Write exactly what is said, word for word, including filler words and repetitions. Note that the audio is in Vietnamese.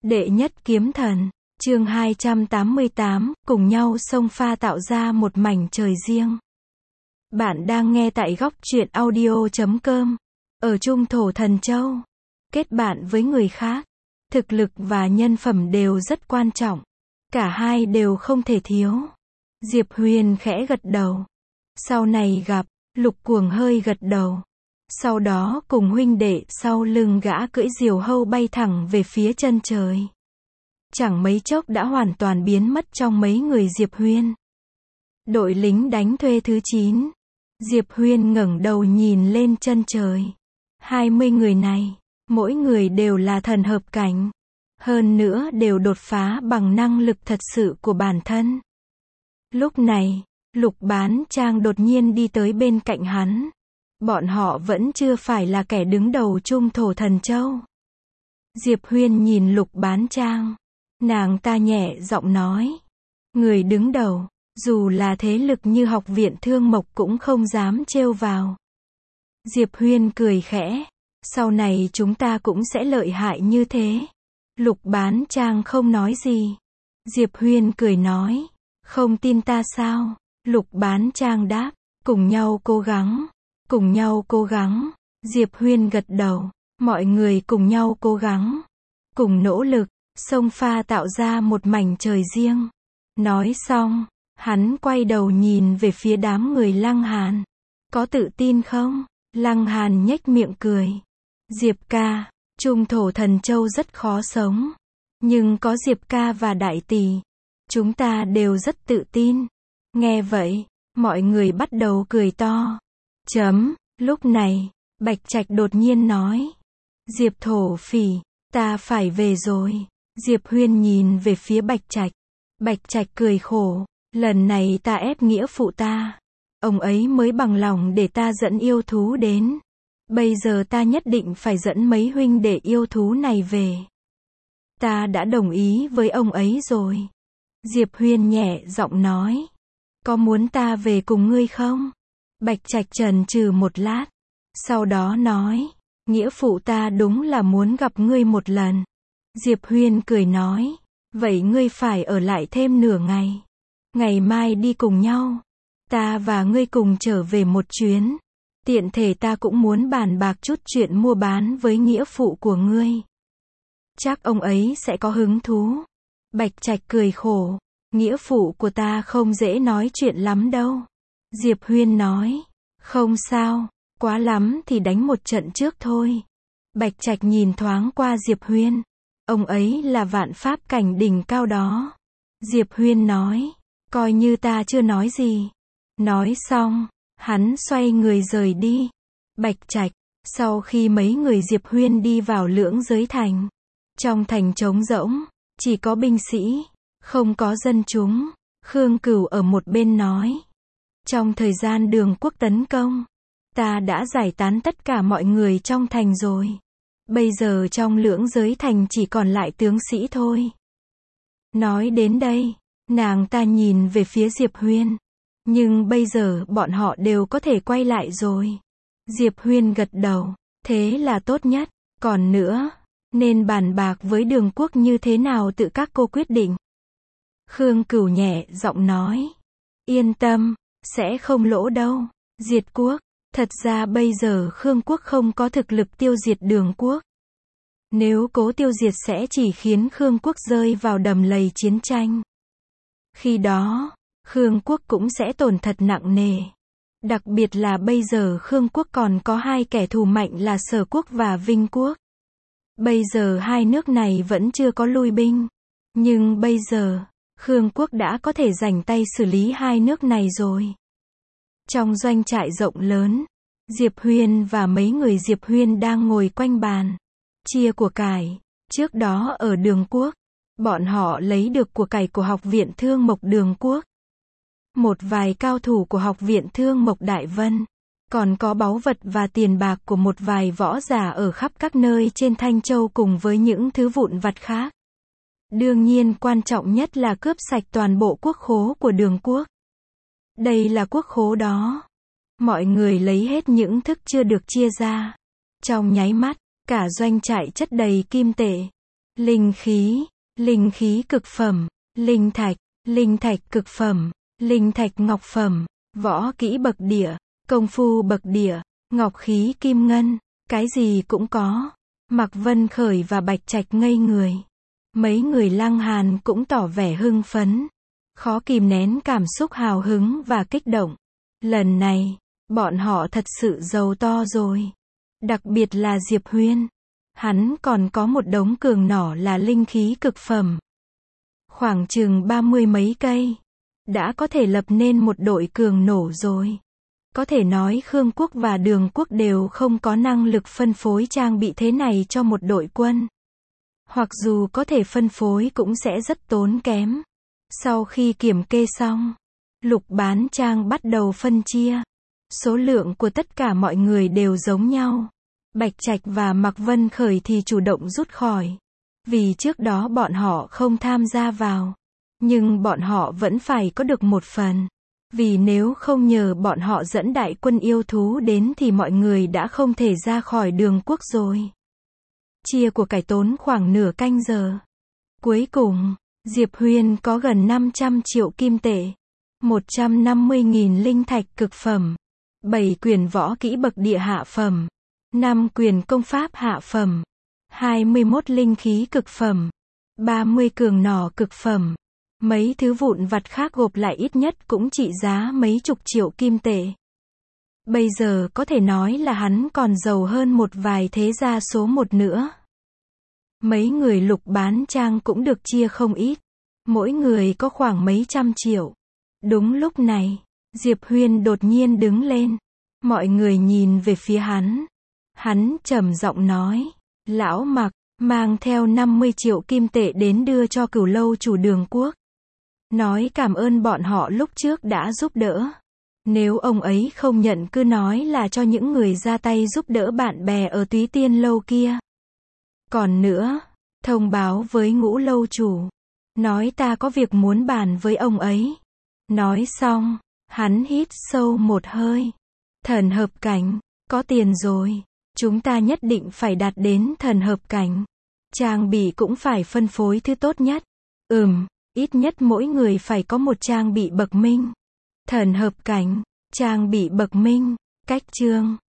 Đệ nhất kiếm thần, chương hai trăm tám mươi tám, cùng nhau xông pha tạo ra một mảnh trời riêng. Bạn đang nghe tại góc truyện audio chấm com. Ở Trung Thổ Thần Châu, kết bạn với người khác, thực lực và nhân phẩm đều rất quan trọng. Cả hai đều không thể thiếu. Diệp Huyền khẽ gật đầu. Sau này gặp, Lục Cuồng hơi gật đầu. Sau đó cùng huynh đệ sau lưng gã cưỡi diều hâu bay thẳng về phía chân trời. Chẳng mấy chốc đã hoàn toàn biến mất trong mấy người Diệp Huyên. Đội lính đánh thuê thứ chín. Diệp Huyên ngẩng đầu nhìn lên chân trời. hai mươi người này, mỗi người đều là thần hợp cảnh. Hơn nữa đều đột phá bằng năng lực thật sự của bản thân. Lúc này, Lục Bán Trang đột nhiên đi tới bên cạnh hắn. Bọn họ vẫn chưa phải là kẻ đứng đầu Trung Thổ Thần Châu. Diệp Huyên nhìn Lục Bán Trang. Nàng ta nhẹ giọng nói. Người đứng đầu, dù là thế lực như Học viện Thương Mộc cũng không dám trêu vào. Diệp Huyên cười khẽ. Sau này chúng ta cũng sẽ lợi hại như thế. Lục Bán Trang không nói gì. Diệp Huyên cười nói. Không tin ta sao? Lục Bán Trang đáp. Cùng nhau cố gắng. Cùng nhau cố gắng. Diệp Huyên gật đầu. Mọi người cùng nhau cố gắng. Cùng nỗ lực. Xông pha tạo ra một mảnh trời riêng. Nói xong, hắn quay đầu nhìn về phía đám người Lăng Hàn. Có tự tin không? Lăng Hàn nhếch miệng cười. Diệp ca, Trung Thổ Thần Châu rất khó sống. Nhưng có Diệp ca và Đại Tỷ, chúng ta đều rất tự tin. Nghe vậy, mọi người bắt đầu cười to. Chấm, lúc này, Bạch Trạch đột nhiên nói. Diệp thổ phỉ, ta phải về rồi. Diệp Huyên nhìn về phía Bạch Trạch. Bạch Trạch cười khổ. Lần này ta ép nghĩa phụ ta. Ông ấy mới bằng lòng để ta dẫn yêu thú đến. Bây giờ ta nhất định phải dẫn mấy huynh đệ yêu thú này về. Ta đã đồng ý với ông ấy rồi. Diệp Huyên nhẹ giọng nói. Có muốn ta về cùng ngươi không? Bạch Trạch chần chừ một lát. Sau đó nói. Nghĩa phụ ta đúng là muốn gặp ngươi một lần. Diệp Huyên cười nói. Vậy ngươi phải ở lại thêm nửa ngày. Ngày mai đi cùng nhau. Ta và ngươi cùng trở về một chuyến. Tiện thể ta cũng muốn bàn bạc chút chuyện mua bán với nghĩa phụ của ngươi. Chắc ông ấy sẽ có hứng thú. Bạch Trạch cười khổ. Nghĩa phụ của ta không dễ nói chuyện lắm đâu. Diệp Huyên nói. Không sao, quá lắm thì đánh một trận trước thôi. Bạch Trạch nhìn thoáng qua Diệp Huyên. Ông ấy là vạn pháp cảnh đỉnh cao đó. Diệp Huyên nói. Coi như ta chưa nói gì. Nói xong, hắn xoay người rời đi. Bạch Trạch, sau khi mấy người Diệp Huyên đi vào Lưỡng Giới Thành. Trong thành trống rỗng, chỉ có binh sĩ, không có dân chúng. Khương Cửu ở một bên nói. Trong thời gian Đường Quốc tấn công, ta đã giải tán tất cả mọi người trong thành rồi. Bây giờ trong Lưỡng Giới Thành chỉ còn lại tướng sĩ thôi. Nói đến đây, nàng ta nhìn về phía Diệp Huyên. Nhưng bây giờ bọn họ đều có thể quay lại rồi. Diệp Huyên gật đầu. Thế là tốt nhất. Còn nữa, nên bàn bạc với Đường Quốc như thế nào tự các cô quyết định. Khương Cửu nhẹ giọng nói. Yên tâm, sẽ không lỗ đâu. Diệt quốc. Thật ra bây giờ Khương Quốc không có thực lực tiêu diệt Đường Quốc. Nếu cố tiêu diệt sẽ chỉ khiến Khương Quốc rơi vào đầm lầy chiến tranh. Khi đó, Khương Quốc cũng sẽ tổn thật nặng nề. Đặc biệt là bây giờ Khương Quốc còn có hai kẻ thù mạnh là Sở Quốc và Vinh Quốc. Bây giờ hai nước này vẫn chưa có lui binh. Nhưng bây giờ, Khương Quốc đã có thể rảnh tay xử lý hai nước này rồi. Trong doanh trại rộng lớn, Diệp Huyên và mấy người Diệp Huyên đang ngồi quanh bàn. Chia của cải. Trước đó ở Đường Quốc, bọn họ lấy được của cải của Học viện Thương Mộc Đường Quốc. Một vài cao thủ của Học viện Thương Mộc Đại Vân. Còn có báu vật và tiền bạc của một vài võ giả ở khắp các nơi trên Thanh Châu cùng với những thứ vụn vặt khác. Đương nhiên quan trọng nhất là cướp sạch toàn bộ quốc khố của Đường Quốc. Đây là quốc khố đó. Mọi người lấy hết những thức chưa được chia ra. Trong nháy mắt, cả doanh trại chất đầy kim tệ. linh khí, linh khí cực phẩm, linh thạch, linh thạch cực phẩm, linh thạch ngọc phẩm, võ kỹ bậc địa, công phu bậc địa, ngọc khí kim ngân, cái gì cũng có. Mạc Vân Khởi và Bạch Trạch ngây người. Mấy người Lăng Hàn cũng tỏ vẻ hưng phấn, khó kìm nén cảm xúc hào hứng và kích động. Lần này, bọn họ thật sự giàu to rồi. Đặc biệt là Diệp Huyên. Hắn còn có một đống cường nỏ là linh khí cực phẩm. Khoảng chừng ba mươi mấy cây. Đã có thể lập nên một đội cường nổ rồi. Có thể nói Khương Quốc và Đường Quốc đều không có năng lực phân phối trang bị thế này cho một đội quân. Hoặc dù có thể phân phối cũng sẽ rất tốn kém. Sau khi kiểm kê xong, Lục Bán Trang bắt đầu phân chia. Số lượng của tất cả mọi người đều giống nhau. Bạch Trạch và Mạc Vân Khởi thì chủ động rút khỏi. Vì trước đó bọn họ không tham gia vào. Nhưng bọn họ vẫn phải có được một phần. Vì nếu không nhờ bọn họ dẫn đại quân yêu thú đến thì mọi người đã không thể ra khỏi Đường Quốc rồi. Chia của cải tốn khoảng nửa canh giờ. Cuối cùng, Diệp Huyên có gần năm trăm triệu kim tệ, một trăm năm mươi nghìn linh thạch cực phẩm, bảy quyển võ kỹ bậc địa hạ phẩm, năm quyển công pháp hạ phẩm, hai mươi mốt linh khí cực phẩm, ba mươi cường nỏ cực phẩm. Mấy thứ vụn vặt khác gộp lại ít nhất cũng trị giá mấy chục triệu kim tệ. Bây giờ có thể nói là hắn còn giàu hơn một vài thế gia số một nữa. Mấy người Lục Bán Trang cũng được chia không ít. Mỗi người có khoảng mấy trăm triệu. Đúng lúc này, Diệp Huyên đột nhiên đứng lên. Mọi người nhìn về phía hắn. Hắn trầm giọng nói, lão Mạc, mang theo năm mươi triệu kim tệ đến đưa cho Cửu Lâu chủ Đường Quốc. Nói cảm ơn bọn họ lúc trước đã giúp đỡ. Nếu ông ấy không nhận cứ nói là cho những người ra tay giúp đỡ bạn bè ở Túy Tiên Lâu kia. Còn nữa, thông báo với Ngũ Lâu chủ. Nói ta có việc muốn bàn với ông ấy. Nói xong, hắn hít sâu một hơi. Thần hợp cảnh, có tiền rồi. Chúng ta nhất định phải đạt đến thần hợp cảnh. Trang bị cũng phải phân phối thứ tốt nhất. Ừm, ít nhất mỗi người phải có một trang bị bậc minh. Thần hợp cảnh, trang bị bậc minh, cách chương.